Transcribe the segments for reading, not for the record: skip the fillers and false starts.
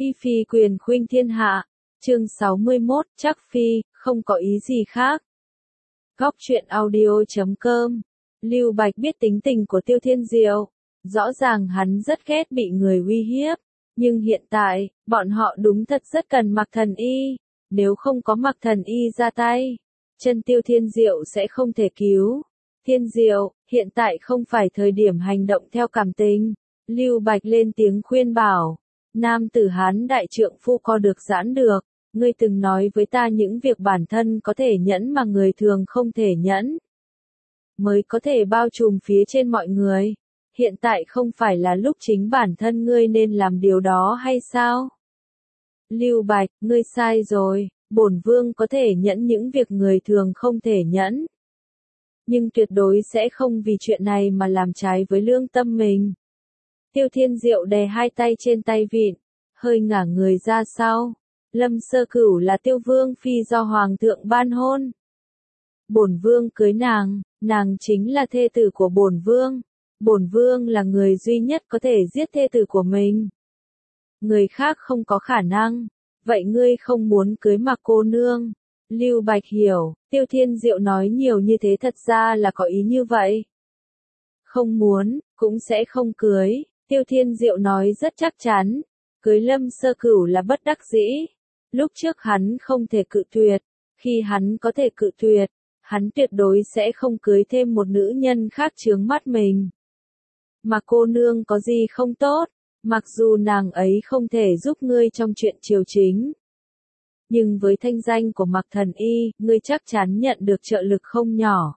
Y phi quyền khuynh thiên hạ, chương 61, chắc phi, không có ý gì khác. Góc truyện audio.com. Lưu Bạch biết tính tình của Tiêu Thiên Diệu, rõ ràng hắn rất ghét bị người uy hiếp, nhưng hiện tại, bọn họ đúng thật rất cần Mạc Thần Y, nếu không có Mạc Thần Y ra tay, chân Tiêu Thiên Diệu sẽ không thể cứu. Thiên Diệu, hiện tại không phải thời điểm hành động theo cảm tình. Lưu Bạch lên tiếng khuyên bảo. Nam tử Hán đại trượng phu co được giãn được, ngươi từng nói với ta những việc bản thân có thể nhẫn mà người thường không thể nhẫn, mới có thể bao trùm phía trên mọi người. Hiện tại không phải là lúc chính bản thân ngươi nên làm điều đó hay sao? Lưu Bạch, ngươi sai rồi, bổn vương có thể nhẫn những việc người thường không thể nhẫn, nhưng tuyệt đối sẽ không vì chuyện này mà làm trái với lương tâm mình. Tiêu Thiên Diệu đè hai tay trên tay vịn, hơi ngả người ra sau. Lâm Sơ Cửu là Tiêu Vương phi do Hoàng thượng ban hôn. Bổn vương cưới nàng, nàng chính là thê tử của bổn vương. Bổn vương là người duy nhất có thể giết thê tử của mình. Người khác không có khả năng, vậy ngươi không muốn cưới Mạc cô nương. Lưu Bạch hiểu, Tiêu Thiên Diệu nói nhiều như thế thật ra là có ý như vậy. Không muốn, cũng sẽ không cưới. Tiêu Thiên Diệu nói rất chắc chắn, cưới Lâm Sơ Cửu là bất đắc dĩ. Lúc trước hắn không thể cự tuyệt, khi hắn có thể cự tuyệt, hắn tuyệt đối sẽ không cưới thêm một nữ nhân khác chướng mắt mình. Mà cô nương có gì không tốt, mặc dù nàng ấy không thể giúp ngươi trong chuyện triều chính, nhưng với thanh danh của Mạc Thần Y, ngươi chắc chắn nhận được trợ lực không nhỏ.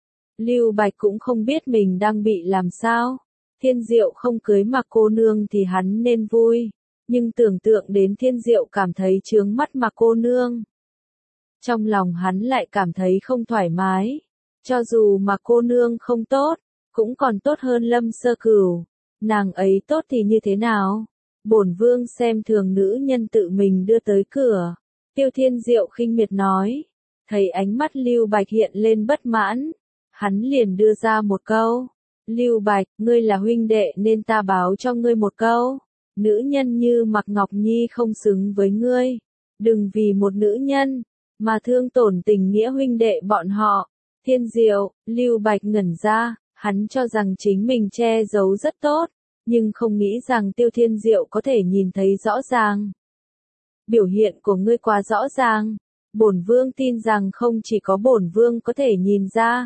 Lưu Bạch cũng không biết mình đang bị làm sao. Thiên Diệu không cưới Mạc cô nương thì hắn nên vui, nhưng tưởng tượng đến Thiên Diệu cảm thấy chướng mắt Mạc cô nương, trong lòng hắn lại cảm thấy không thoải mái. Cho dù Mạc cô nương không tốt, cũng còn tốt hơn Lâm Sơ Cửu. Nàng ấy tốt thì như thế nào? Bổn vương xem thường nữ nhân tự mình đưa tới cửa. Tiêu Thiên Diệu khinh miệt nói. Thấy ánh mắt Lưu Bạch hiện lên bất mãn, hắn liền đưa ra một câu. Lưu Bạch, ngươi là huynh đệ nên ta báo cho ngươi một câu. Nữ nhân như Mạc Ngọc Nhi không xứng với ngươi. Đừng vì một nữ nhân mà thương tổn tình nghĩa huynh đệ bọn họ. Thiên Diệu, Lưu Bạch ngẩn ra, hắn cho rằng chính mình che giấu rất tốt, nhưng không nghĩ rằng Tiêu Thiên Diệu có thể nhìn thấy rõ ràng. Biểu hiện của ngươi quá rõ ràng, bổn vương tin rằng không chỉ có bổn vương có thể nhìn ra.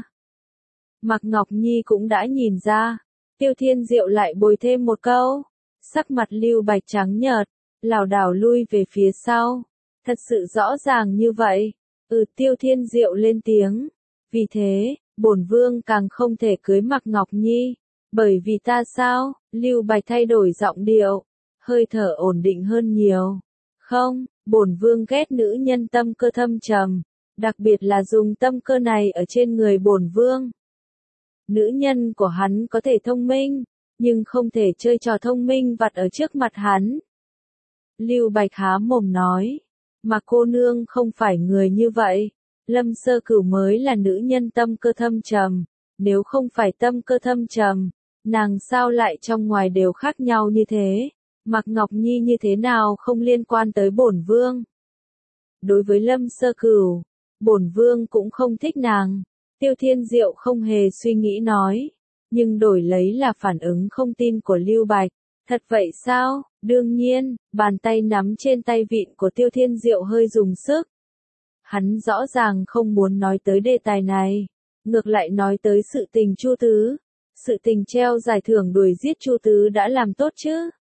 Mạc Ngọc Nhi cũng đã nhìn ra. Tiêu Thiên Diệu lại bồi thêm một câu. Sắc mặt Lưu Bạch trắng nhợt, lảo đảo lui về phía sau. Thật sự rõ ràng như vậy. Tiêu Thiên Diệu lên tiếng. Vì thế, bổn vương càng không thể cưới Mạc Ngọc Nhi. Bởi vì ta sao? Lưu Bạch thay đổi giọng điệu, hơi thở ổn định hơn nhiều. Không, bổn vương ghét nữ nhân tâm cơ thâm trầm, đặc biệt là dùng tâm cơ này ở trên người bổn vương. Nữ nhân của hắn có thể thông minh, nhưng không thể chơi trò thông minh vặt ở trước mặt hắn. Lưu Bạch há mồm nói, mà cô nương không phải người như vậy. Lâm Sơ Cửu mới là nữ nhân tâm cơ thâm trầm. Nếu không phải tâm cơ thâm trầm, nàng sao lại trong ngoài đều khác nhau như thế? Mạc Ngọc Nhi như thế nào không liên quan tới bổn vương? Đối với Lâm Sơ Cửu, bổn vương cũng không thích nàng. Tiêu Thiên Diệu không hề suy nghĩ nói, nhưng đổi lấy là phản ứng không tin của Lưu Bạch. Thật vậy sao? Đương nhiên, bàn tay nắm trên tay vịn của Tiêu Thiên Diệu hơi dùng sức. Hắn rõ ràng không muốn nói tới đề tài này, ngược lại nói tới sự tình Chu Tứ. Sự tình treo giải thưởng đuổi giết Chu Tứ đã làm tốt chứ?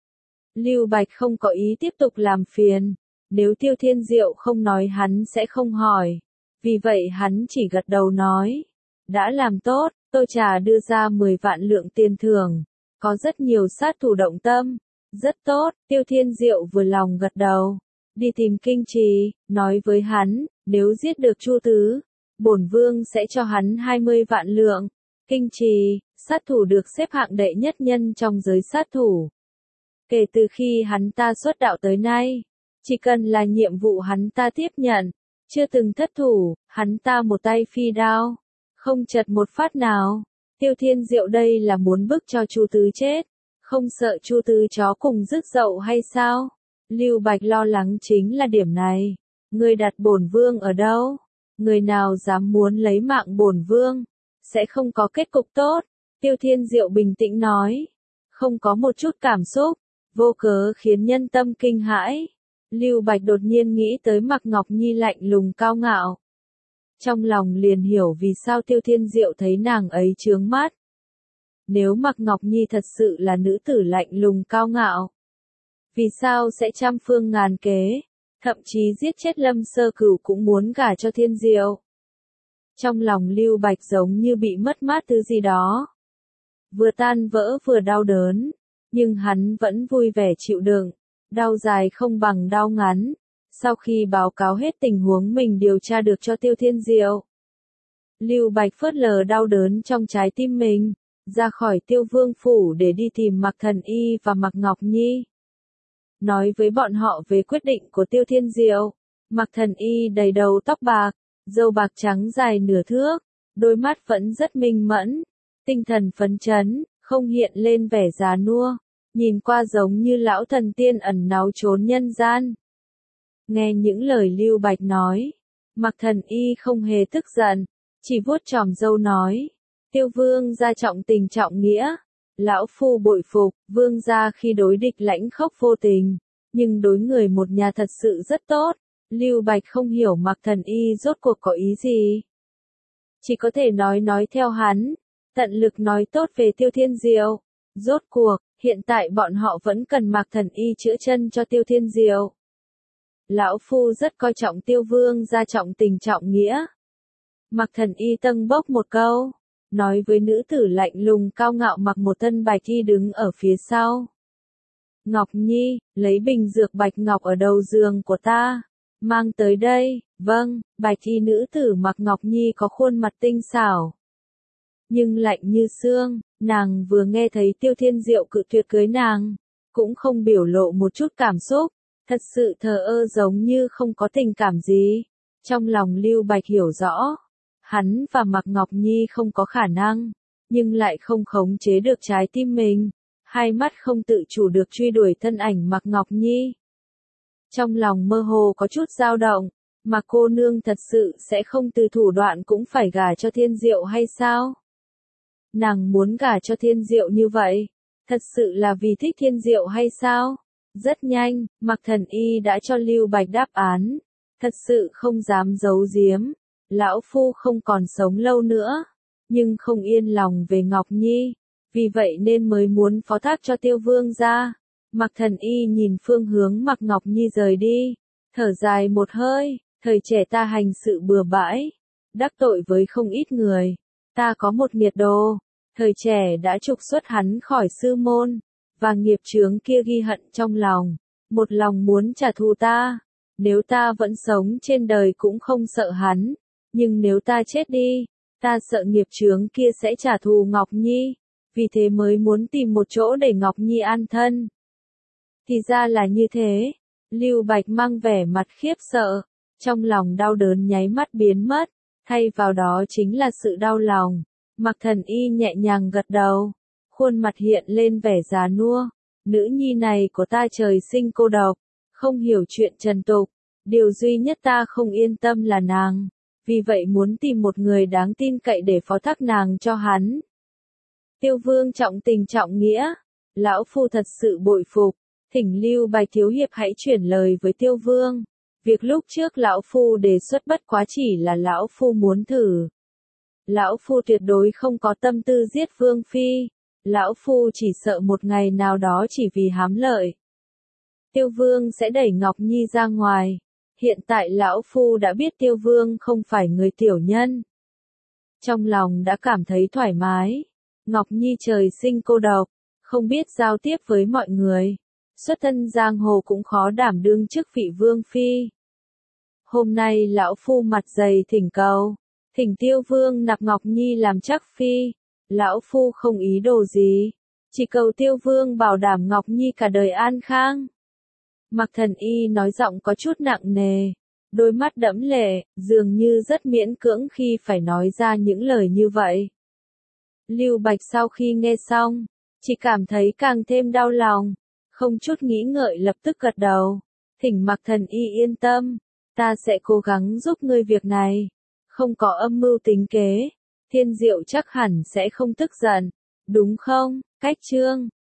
Lưu Bạch không có ý tiếp tục làm phiền, nếu Tiêu Thiên Diệu không nói hắn sẽ không hỏi. Vì vậy hắn chỉ gật đầu nói, đã làm tốt. Tô Trà đưa ra 10 vạn lượng tiền thưởng, có rất nhiều sát thủ động tâm. Rất tốt, Tiêu Thiên Diệu vừa lòng gật đầu. Đi tìm Kinh Trì, nói với hắn, nếu giết được Chu Tứ, bổn vương sẽ cho hắn 20 vạn lượng. Kinh Trì, sát thủ được xếp hạng đệ nhất nhân trong giới sát thủ. Kể từ khi hắn ta xuất đạo tới nay, chỉ cần là nhiệm vụ hắn ta tiếp nhận, chưa từng thất thủ, hắn ta một tay phi đao, không chật một phát nào. Tiêu Thiên Diệu đây là muốn bức cho Chu Tứ chết, không sợ Chu Tứ chó cùng rước dậu hay sao? Lưu Bạch lo lắng chính là điểm này. Ngươi đặt bổn vương ở đâu? Người nào dám muốn lấy mạng bổn vương, sẽ không có kết cục tốt. Tiêu Thiên Diệu bình tĩnh nói, không có một chút cảm xúc, vô cớ khiến nhân tâm kinh hãi. Lưu Bạch đột nhiên nghĩ tới Mạc Ngọc Nhi lạnh lùng cao ngạo. Trong lòng liền hiểu vì sao Tiêu Thiên Diệu thấy nàng ấy chướng mắt. Nếu Mạc Ngọc Nhi thật sự là nữ tử lạnh lùng cao ngạo, vì sao sẽ trăm phương ngàn kế, thậm chí giết chết Lâm Sơ Cửu cũng muốn gả cho Thiên Diệu. Trong lòng Lưu Bạch giống như bị mất mát thứ gì đó. Vừa tan vỡ vừa đau đớn, nhưng hắn vẫn vui vẻ chịu đựng, đau dài không bằng đau ngắn. Sau khi báo cáo hết tình huống mình điều tra được cho Tiêu Thiên Diệu, Lưu Bạch phớt lờ đau đớn trong trái tim mình, ra khỏi Tiêu Vương phủ để đi tìm Mạc Thần Y và Mạc Ngọc Nhi. Nói với bọn họ về quyết định của Tiêu Thiên Diệu. Mạc Thần Y đầy đầu tóc bạc, râu bạc trắng dài nửa thước, đôi mắt vẫn rất minh mẫn, tinh thần phấn chấn, không hiện lên vẻ già nua, nhìn qua giống như lão thần tiên ẩn náu trốn nhân gian. Nghe những lời Lưu Bạch nói, Mạc Thần Y không hề tức giận, chỉ vuốt chòm râu nói, Tiêu Vương gia trọng tình trọng nghĩa, lão phu bội phục. Vương gia khi đối địch lãnh khốc vô tình, nhưng đối người một nhà thật sự rất tốt. Lưu Bạch không hiểu Mạc Thần Y rốt cuộc có ý gì, chỉ có thể nói theo hắn, tận lực nói tốt về Tiêu Thiên Diệu. Rốt cuộc, hiện tại bọn họ vẫn cần Mạc Thần Y chữa chân cho Tiêu Thiên Diệu. Lão phu rất coi trọng Tiêu Vương gia trọng tình trọng nghĩa. Mạc Thần Y tâng bốc một câu, nói với nữ tử lạnh lùng cao ngạo mặc một thân bạch y đứng ở phía sau. Ngọc Nhi, lấy bình dược bạch ngọc ở đầu giường của ta, mang tới đây. Vâng. Bạch y nữ tử Mạc Ngọc Nhi có khuôn mặt tinh xảo, nhưng lạnh như xương. Nàng vừa nghe thấy Tiêu Thiên Diệu cự tuyệt cưới nàng, cũng không biểu lộ một chút cảm xúc, thật sự thờ ơ giống như không có tình cảm gì. Trong lòng Lưu Bạch hiểu rõ, hắn và Mạc Ngọc Nhi không có khả năng, nhưng lại không khống chế được trái tim mình, hai mắt không tự chủ được truy đuổi thân ảnh Mạc Ngọc Nhi. Trong lòng mơ hồ có chút dao động, mà cô nương thật sự sẽ không từ thủ đoạn cũng phải gả cho Thiên Diệu hay sao? Nàng muốn gả cho Thiên Diệu như vậy, thật sự là vì thích Thiên Diệu hay sao? Rất nhanh, Mạc Thần Y đã cho Lưu Bạch đáp án, thật sự không dám giấu giếm, lão phu không còn sống lâu nữa, nhưng không yên lòng về Ngọc Nhi, vì vậy nên mới muốn phó thác cho Tiêu Vương gia. Mạc Thần Y nhìn phương hướng Mạc Ngọc Nhi rời đi, thở dài một hơi, thời trẻ ta hành sự bừa bãi, đắc tội với không ít người, ta có một nghiệt đồ, thời trẻ đã trục xuất hắn khỏi sư môn, và nghiệp chướng kia ghi hận trong lòng, một lòng muốn trả thù ta. Nếu ta vẫn sống trên đời cũng không sợ hắn, nhưng nếu ta chết đi, ta sợ nghiệp chướng kia sẽ trả thù Ngọc Nhi, vì thế mới muốn tìm một chỗ để Ngọc Nhi an thân. Thì ra là như thế. Lưu Bạch mang vẻ mặt khiếp sợ, trong lòng đau đớn nháy mắt biến mất, thay vào đó chính là sự đau lòng. Mạc Thần Y nhẹ nhàng gật đầu, khuôn mặt hiện lên vẻ già nua. Nữ nhi này của ta trời sinh cô độc, không hiểu chuyện trần tục, điều duy nhất ta không yên tâm là nàng, vì vậy muốn tìm một người đáng tin cậy để phó thác nàng cho hắn. Tiêu Vương trọng tình trọng nghĩa, lão phu thật sự bội phục, thỉnh Lưu Bạch thiếu hiệp hãy chuyển lời với Tiêu Vương. Việc lúc trước lão phu đề xuất bất quá chỉ là lão phu muốn thử. Lão phu tuyệt đối không có tâm tư giết Vương phi, lão phu chỉ sợ một ngày nào đó chỉ vì hám lợi, Tiêu Vương sẽ đẩy Ngọc Nhi ra ngoài. Hiện tại lão phu đã biết Tiêu Vương không phải người tiểu nhân, trong lòng đã cảm thấy thoải mái. Ngọc Nhi trời sinh cô độc, không biết giao tiếp với mọi người, xuất thân giang hồ cũng khó đảm đương chức vị vương phi. Hôm nay lão phu mặt dày thỉnh cầu, thỉnh Tiêu Vương nạp Ngọc Nhi làm trắc phi. Lão phu không ý đồ gì, chỉ cầu Tiêu Vương bảo đảm Ngọc Nhi cả đời an khang. Mạc Thần Y nói giọng có chút nặng nề, đôi mắt đẫm lệ, dường như rất miễn cưỡng khi phải nói ra những lời như vậy. Lưu Bạch sau khi nghe xong, chỉ cảm thấy càng thêm đau lòng, không chút nghĩ ngợi lập tức gật đầu. Thỉnh Mạc Thần Y yên tâm, ta sẽ cố gắng giúp ngươi việc này. Không có âm mưu tính kế, Thiên Diệu chắc hẳn sẽ không tức giận, đúng không, Cách Trương?